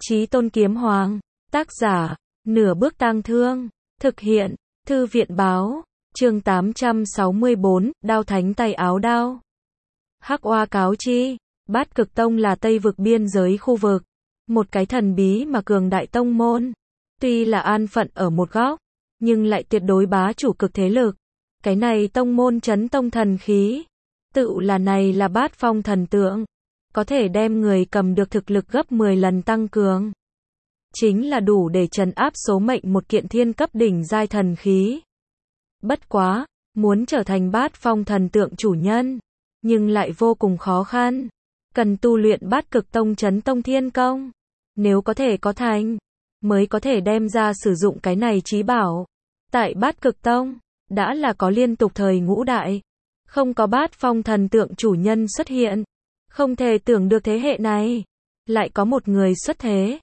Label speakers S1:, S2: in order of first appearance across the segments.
S1: Chí Tôn Kiếm Hoàng, tác giả, Nửa Bước Tang Thương, thực hiện, Thư viện báo, chương 864, Đao Thánh Tay Áo Đao. Hắc Oa cáo chi, Bát Cực Tông là Tây vực biên giới khu vực, một cái thần bí mà cường đại tông môn, tuy là an phận ở một góc, nhưng lại tuyệt đối bá chủ cực thế lực. Cái này tông môn chấn tông thần khí, tự là này là Bát Phong thần tượng, có thể đem người cầm được thực lực gấp 10 lần tăng cường. Chính là đủ để trấn áp số mệnh một kiện thiên cấp đỉnh giai thần khí. Bất quá, muốn trở thành Bát Phong thần tượng chủ nhân, nhưng lại vô cùng khó khăn. Cần tu luyện Bát Cực Tông chấn tông thiên công. Nếu có thể có thành, mới có thể đem ra sử dụng cái này chí bảo. Tại Bát Cực Tông, đã là có liên tục thời ngũ đại. Không có Bát Phong thần tượng chủ nhân xuất hiện. Không thể tưởng được thế hệ này, lại có một người xuất thế.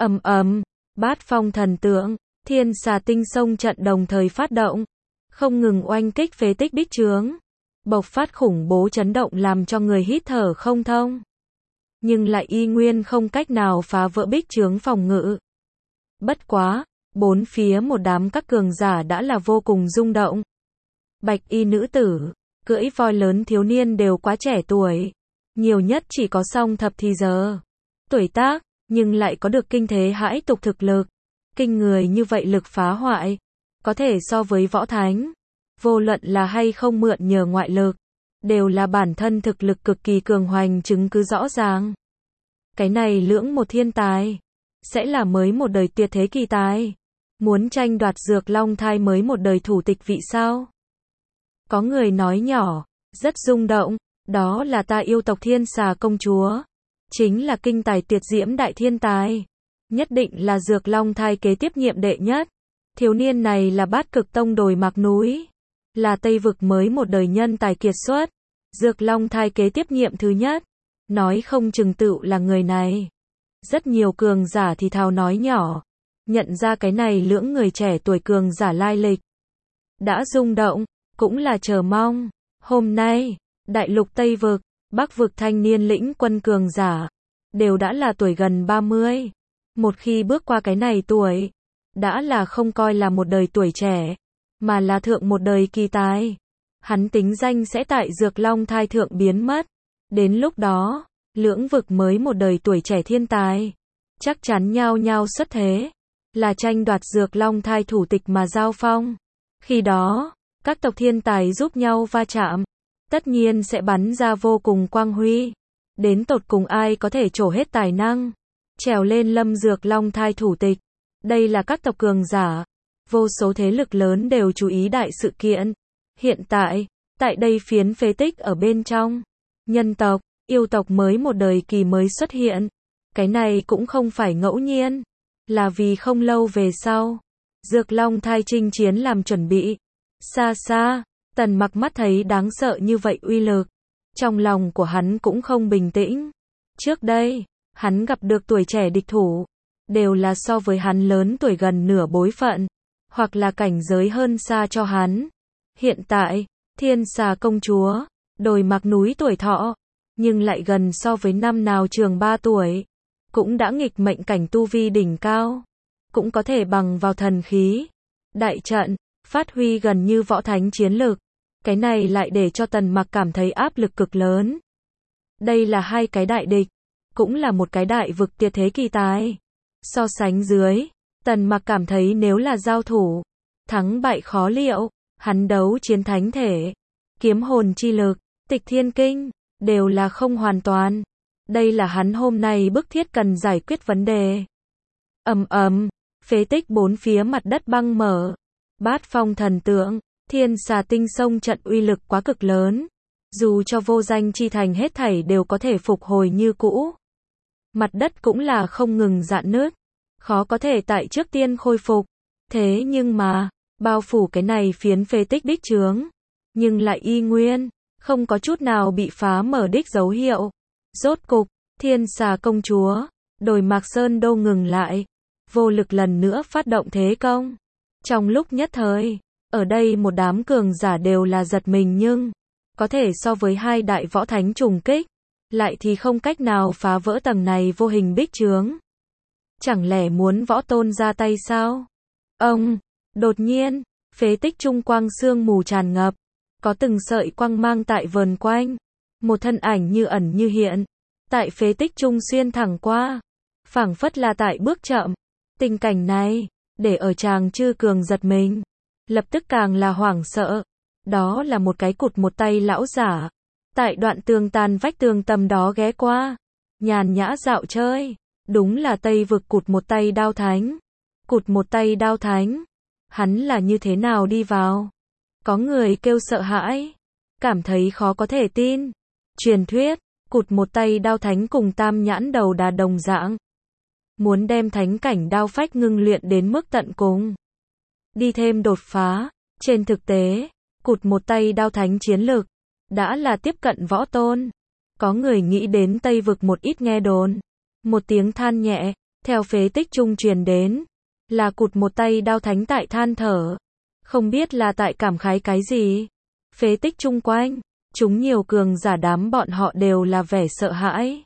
S1: Bát Phong thần tượng, Thiên Xà Tinh Sông trận đồng thời phát động, không ngừng oanh kích phế tích bích trướng, bộc phát khủng bố chấn động làm cho người hít thở không thông. Nhưng lại y nguyên không cách nào phá vỡ bích trướng phòng ngự. Bất quá, bốn phía một đám các cường giả đã là vô cùng rung động. Bạch y nữ tử, cưỡi voi lớn thiếu niên đều quá trẻ tuổi, nhiều nhất chỉ có song thập thì giờ tuổi tác, nhưng lại có được kinh thế hãi tục thực lực. Kinh người như vậy lực phá hoại, có thể so với võ thánh. Vô luận là hay không mượn nhờ ngoại lực, đều là bản thân thực lực cực kỳ cường hoành chứng cứ rõ ràng. Cái này lưỡng một thiên tài, sẽ là mới một đời tuyệt thế kỳ tài. Muốn tranh đoạt Dược Long Thai mới một đời thủ tịch vị sao? Có người nói nhỏ, rất rung động, đó là ta yêu tộc Thiên Xà công chúa. Chính là kinh tài tuyệt diễm đại thiên tài. Nhất định là Dược Long Thai kế tiếp nhiệm đệ nhất. Thiếu niên này là Bát Cực Tông đồi mặc núi. Là Tây vực mới một đời nhân tài kiệt xuất. Dược Long Thai kế tiếp nhiệm thứ nhất. Nói không chừng tựu là người này. Rất nhiều cường giả thì thào nói nhỏ. Nhận ra cái này lưỡng người trẻ tuổi cường giả lai lịch. Đã rung động, cũng là chờ mong. Hôm nay, đại lục Tây vực, Bắc vực thanh niên lĩnh quân cường giả, đều đã là tuổi gần 30. Một khi bước qua cái này tuổi, đã là không coi là một đời tuổi trẻ, mà là thượng một đời kỳ tài. Hắn tính danh sẽ tại Dược Long Thai thượng biến mất. Đến lúc đó, lưỡng vực mới một đời tuổi trẻ thiên tài, chắc chắn nhao nhao xuất thế, là tranh đoạt Dược Long Thai thủ tịch mà giao phong. Khi đó, các tộc thiên tài giúp nhau va chạm, tất nhiên sẽ bắn ra vô cùng quang huy. Đến tột cùng ai có thể trổ hết tài năng, trèo lên lâm Dược Long Thai thủ tịch. Đây là các tộc cường giả, vô số thế lực lớn đều chú ý đại sự kiện. Hiện tại, tại đây phiến phế tích ở bên trong, nhân tộc, yêu tộc mới một đời kỳ mới xuất hiện. Cái này cũng không phải ngẫu nhiên, là vì không lâu về sau, Dược Long Thai chinh chiến làm chuẩn bị. Xa xa, Tần Mặc mắt thấy đáng sợ như vậy uy lực, trong lòng của hắn cũng không bình tĩnh. Trước đây, hắn gặp được tuổi trẻ địch thủ, đều là so với hắn lớn tuổi gần nửa bối phận, hoặc là cảnh giới hơn xa cho hắn. Hiện tại, Thiên Xà công chúa, đồi mặc núi tuổi thọ, nhưng lại gần so với năm nào trường 3 tuổi, cũng đã nghịch mệnh cảnh tu vi đỉnh cao, cũng có thể bằng vào thần khí, đại trận, phát huy gần như võ thánh chiến lực. Cái này lại để cho Tần Mặc cảm thấy áp lực cực lớn. Đây là hai cái đại địch, cũng là một cái đại vực tuyệt thế kỳ tài. So sánh dưới, Tần Mặc cảm thấy nếu là giao thủ, thắng bại khó liệu. Hắn đấu chiến thánh thể, kiếm hồn chi lực, tịch thiên kinh, đều là không hoàn toàn. Đây là hắn hôm nay bức thiết cần giải quyết vấn đề. Phế tích bốn phía mặt đất băng mở. Bát Phong thần tượng, Thiên Xà Tinh Sông trận uy lực quá cực lớn. Dù cho vô danh chi thành hết thảy đều có thể phục hồi như cũ. Mặt đất cũng là không ngừng rạn nứt, khó có thể tại trước tiên khôi phục. Thế nhưng mà, bao phủ cái này phiến phế tích đích trướng, nhưng lại y nguyên, không có chút nào bị phá mở đích dấu hiệu. Rốt cục, Thiên Xà công chúa, đồi Mạc Sơn Đô ngừng lại, vô lực lần nữa phát động thế công. Trong lúc nhất thời, ở đây một đám cường giả đều là giật mình nhưng, có thể so với hai đại võ thánh trùng kích, lại thì không cách nào phá vỡ tầng này vô hình bích chướng. Chẳng lẽ muốn võ tôn ra tay sao? Ông, đột nhiên, phế tích trung quang sương mù tràn ngập, có từng sợi quang mang tại vờn quanh, một thân ảnh như ẩn như hiện, tại phế tích trung xuyên thẳng qua, phảng phất là tại bước chậm. Tình cảnh này, để ở chàng Chư Cường giật mình, lập tức càng là hoảng sợ. Đó là một cái cụt một tay lão giả, tại đoạn tường tàn vách tường tầm đó ghé qua, nhàn nhã dạo chơi, đúng là Tây vực cụt một tay đao thánh. Cụt một tay đao thánh, hắn là như thế nào đi vào? Có người kêu sợ hãi, cảm thấy khó có thể tin. Truyền thuyết, cụt một tay đao thánh cùng Tam Nhãn Đầu Đà đồng dạng, muốn đem thánh cảnh đao phách ngưng luyện đến mức tận cùng, đi thêm đột phá. Trên thực tế, cụt một tay đao thánh chiến lực đã là tiếp cận võ tôn. Có người nghĩ đến Tây vực một ít nghe đồn. Một tiếng than nhẹ, theo phế tích trung truyền đến, là cụt một tay đao thánh tại than thở. Không biết là tại cảm khái cái gì. Phế tích chung quanh, chúng nhiều cường giả đám bọn họ đều là vẻ sợ hãi.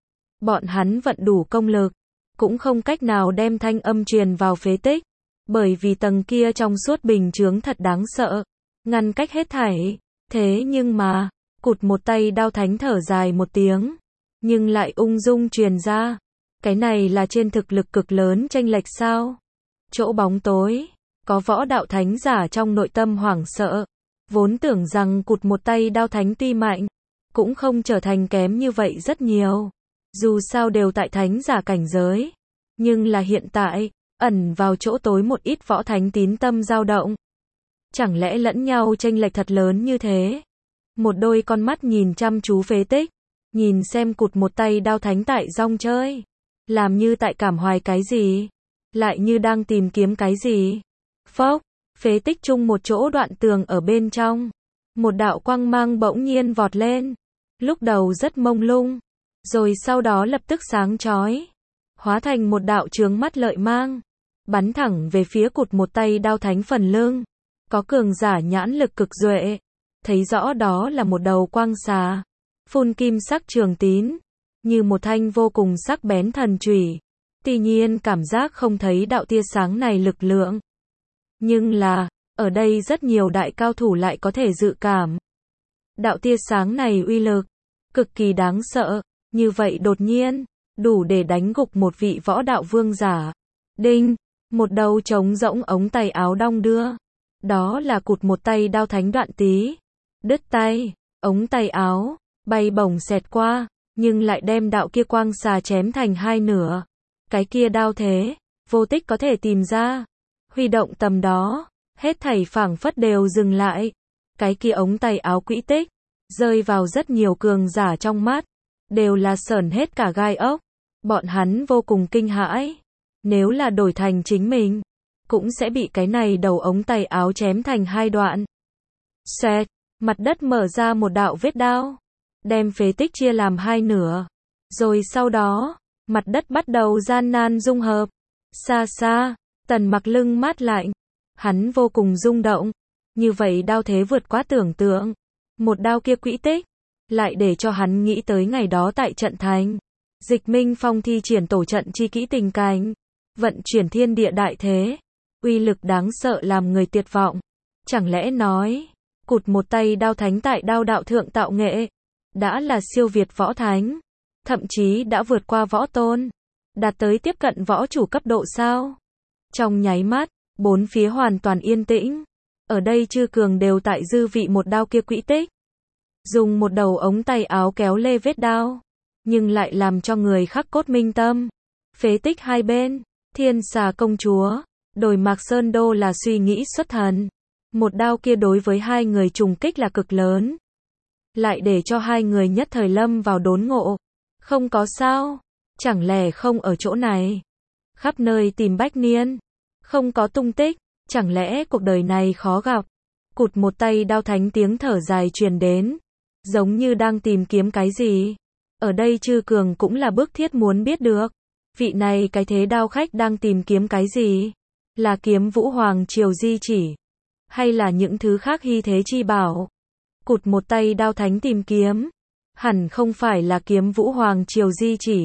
S1: Bọn hắn vận đủ công lực, cũng không cách nào đem thanh âm truyền vào phế tích, bởi vì tầng kia trong suốt bình chướng thật đáng sợ, ngăn cách hết thảy. Thế nhưng mà, cụt một tay đao thánh thở dài một tiếng, nhưng lại ung dung truyền ra. Cái này là trên thực lực cực lớn chênh lệch sao? Chỗ bóng tối, có võ đạo thánh giả trong nội tâm hoảng sợ, vốn tưởng rằng cụt một tay đao thánh tuy mạnh, cũng không trở thành kém như vậy rất nhiều. Dù sao đều tại thánh giả cảnh giới, nhưng là hiện tại, ẩn vào chỗ tối một ít võ thánh tín tâm dao động. Chẳng lẽ lẫn nhau chênh lệch thật lớn như thế? Một đôi con mắt nhìn chăm chú phế tích, nhìn xem cụt một tay đao thánh tại rong chơi, làm như tại cảm hoài cái gì, lại như đang tìm kiếm cái gì. Phốc, phế tích chung một chỗ đoạn tường ở bên trong, một đạo quang mang bỗng nhiên vọt lên, lúc đầu rất mông lung, rồi sau đó lập tức sáng chói, hóa thành một đạo chướng mắt lợi mang, bắn thẳng về phía cụt một tay đao thánh phần lưng. Có cường giả nhãn lực cực duệ, thấy rõ đó là một đầu quang xà, phun kim sắc trường tín, như một thanh vô cùng sắc bén thần chùy. Tuy nhiên cảm giác không thấy đạo tia sáng này lực lượng. Nhưng là, ở đây rất nhiều đại cao thủ lại có thể dự cảm. Đạo tia sáng này uy lực, cực kỳ đáng sợ, như vậy đột nhiên, đủ để đánh gục một vị võ đạo vương giả. Đinh, một đầu trống rỗng ống tay áo đong đưa. Đó là cụt một tay đao thánh Đoạn Tý. Đứt tay, ống tay áo, bay bổng xẹt qua, nhưng lại đem đạo kia quang xà chém thành hai nửa. Cái kia đao thế, vô tích có thể tìm ra. Huy động tầm đó, hết thảy phảng phất đều dừng lại. Cái kia ống tay áo quỹ tích, rơi vào rất nhiều cường giả trong mắt, đều là sởn hết cả gai ốc. Bọn hắn vô cùng kinh hãi. Nếu là đổi thành chính mình, cũng sẽ bị cái này đầu ống tay áo chém thành hai đoạn. Xoẹt, mặt đất mở ra một đạo vết đao, đem phế tích chia làm hai nửa. Rồi sau đó, mặt đất bắt đầu gian nan dung hợp. Xa xa, Tần Mặc lưng mát lạnh, hắn vô cùng rung động. Như vậy đao thế vượt quá tưởng tượng. Một đao kia quỹ tích, lại để cho hắn nghĩ tới ngày đó tại trận thành. Dịch Minh Phong thi triển tổ trận chi kỹ tình cảnh, vận chuyển thiên địa đại thế, uy lực đáng sợ làm người tuyệt vọng. Chẳng lẽ nói, cụt một tay đao thánh tại đao đạo thượng tạo nghệ, đã là siêu việt võ thánh, thậm chí đã vượt qua võ tôn, đạt tới tiếp cận võ chủ cấp độ sao? Trong nháy mắt, bốn phía hoàn toàn yên tĩnh. Ở đây Chư Cường đều tại dư vị một đao kia quỹ tích. Dùng một đầu ống tay áo kéo lê vết đao, nhưng lại làm cho người khắc cốt minh tâm. Phế tích hai bên, Thiên Xà công chúa, Đồi Mạc Sơn Đô là suy nghĩ xuất thần. Một đao kia đối với hai người trùng kích là cực lớn, lại để cho hai người nhất thời lâm vào đốn ngộ. Không có sao, chẳng lẽ không ở chỗ này? Khắp nơi tìm Bách Niên, không có tung tích, chẳng lẽ cuộc đời này khó gặp? Cụt một tay đao thánh tiếng thở dài truyền đến, giống như đang tìm kiếm cái gì. Ở đây Chư Cường cũng là bức thiết muốn biết được, vị này cái thế đao khách đang tìm kiếm cái gì? Là kiếm Vũ Hoàng triều di chỉ, hay là những thứ khác hy thế chi bảo? Cụt một tay đao thánh tìm kiếm, hẳn không phải là kiếm Vũ Hoàng triều di chỉ,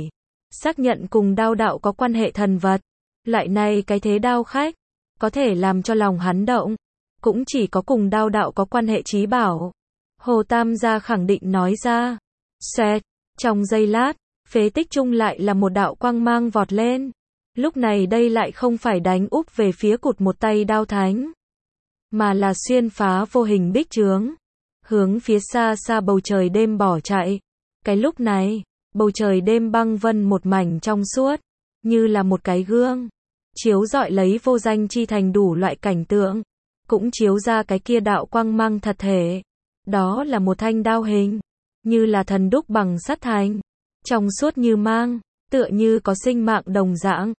S1: xác nhận cùng đao đạo có quan hệ thần vật. Loại này cái thế đao khách, có thể làm cho lòng hắn động, cũng chỉ có cùng đao đạo có quan hệ chí bảo. Hồ Tam gia khẳng định nói ra. Xoẹt, trong giây lát, phế tích trung lại là một đạo quang mang vọt lên. Lúc này đây lại không phải đánh úp về phía cụt một tay đao thánh, mà là xuyên phá vô hình bích chướng, hướng phía xa xa bầu trời đêm bỏ chạy. Cái lúc này, bầu trời đêm băng vân một mảnh trong suốt, như là một cái gương, chiếu rọi lấy vô danh chi thành đủ loại cảnh tượng, cũng chiếu ra cái kia đạo quang mang thật thể. Đó là một thanh đao hình, như là thần đúc bằng sắt thành, trong suốt như mang, tựa như có sinh mạng đồng dạng.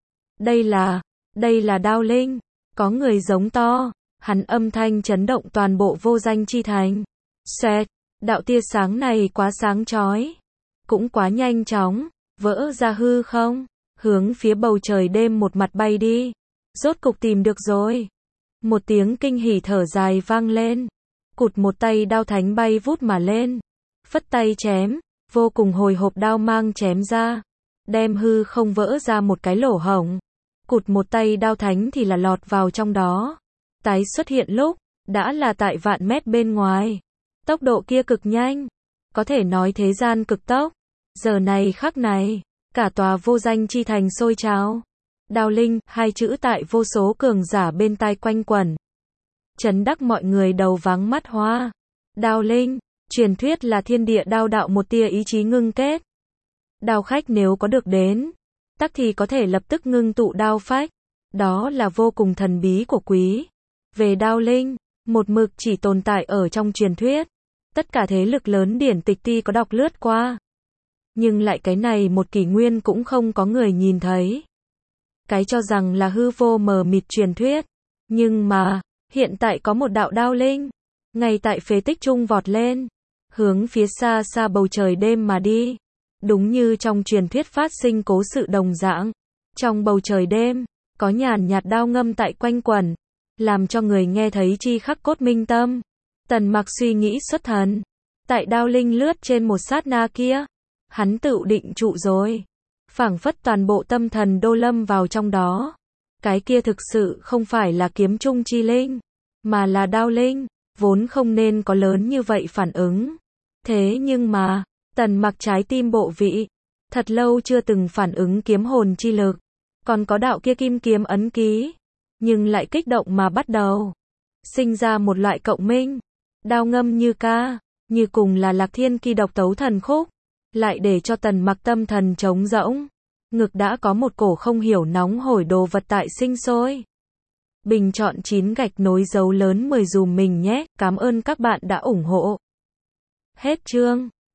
S1: Đây là đao linh, có người giống to, hắn âm thanh chấn động toàn bộ vô danh chi thành. Xoẹt, đạo tia sáng này quá sáng chói, cũng quá nhanh chóng, vỡ ra hư không, hướng phía bầu trời đêm một mặt bay đi. Rốt cục tìm được rồi. Một tiếng kinh hỉ thở dài vang lên. Cụt một tay đao thánh bay vút mà lên, phất tay chém, vô cùng hồi hộp đao mang chém ra, đem hư không vỡ ra một cái lỗ hổng. Cụt một tay đao thánh thì là lọt vào trong đó. Tái xuất hiện lúc, đã là tại vạn mét bên ngoài. Tốc độ kia cực nhanh, có thể nói thế gian cực tốc. Giờ này khắc này, cả tòa vô danh chi thành sôi trào. Đao linh, hai chữ tại vô số cường giả bên tai quanh quẩn. Chấn đắc mọi người đầu váng mắt hoa. Đao linh, truyền thuyết là thiên địa đao đạo một tia ý chí ngưng kết. Đao khách nếu có được đến, tắc thì có thể lập tức ngưng tụ đao phách. Đó là vô cùng thần bí của quý. Về đao linh, một mực chỉ tồn tại ở trong truyền thuyết. Tất cả thế lực lớn điển tịch ti có đọc lướt qua. Nhưng lại cái này một kỷ nguyên cũng không có người nhìn thấy. Cái cho rằng là hư vô mờ mịt truyền thuyết. Nhưng mà, hiện tại có một đạo đao linh, ngay tại phế tích trung vọt lên, hướng phía xa xa bầu trời đêm mà đi. Đúng như trong truyền thuyết phát sinh cố sự đồng dạng. Trong bầu trời đêm, có nhàn nhạt đao ngâm tại quanh quẩn, làm cho người nghe thấy chi khắc cốt minh tâm. Tần Mặc suy nghĩ xuất thần. Tại đao linh lướt trên một sát na kia, hắn tự định trụ rồi. Phảng phất toàn bộ tâm thần đô lâm vào trong đó. Cái kia thực sự không phải là kiếm trung chi linh, mà là đao linh, vốn không nên có lớn như vậy phản ứng. Thế nhưng mà, Tần Mặc trái tim bộ vị, thật lâu chưa từng phản ứng kiếm hồn chi lực, còn có đạo kia kim kiếm ấn ký, nhưng lại kích động mà bắt đầu sinh ra một loại cộng minh. Đao ngâm như ca, như cùng là Lạc Thiên Kỳ độc tấu thần khúc, lại để cho Tần Mặc tâm thần trống rỗng, ngực đã có một cổ không hiểu nóng hổi đồ vật tại sinh sôi. Bình chọn 9 gạch nối dấu lớn 10 dùm mình nhé, cảm ơn các bạn đã ủng hộ. Hết chương.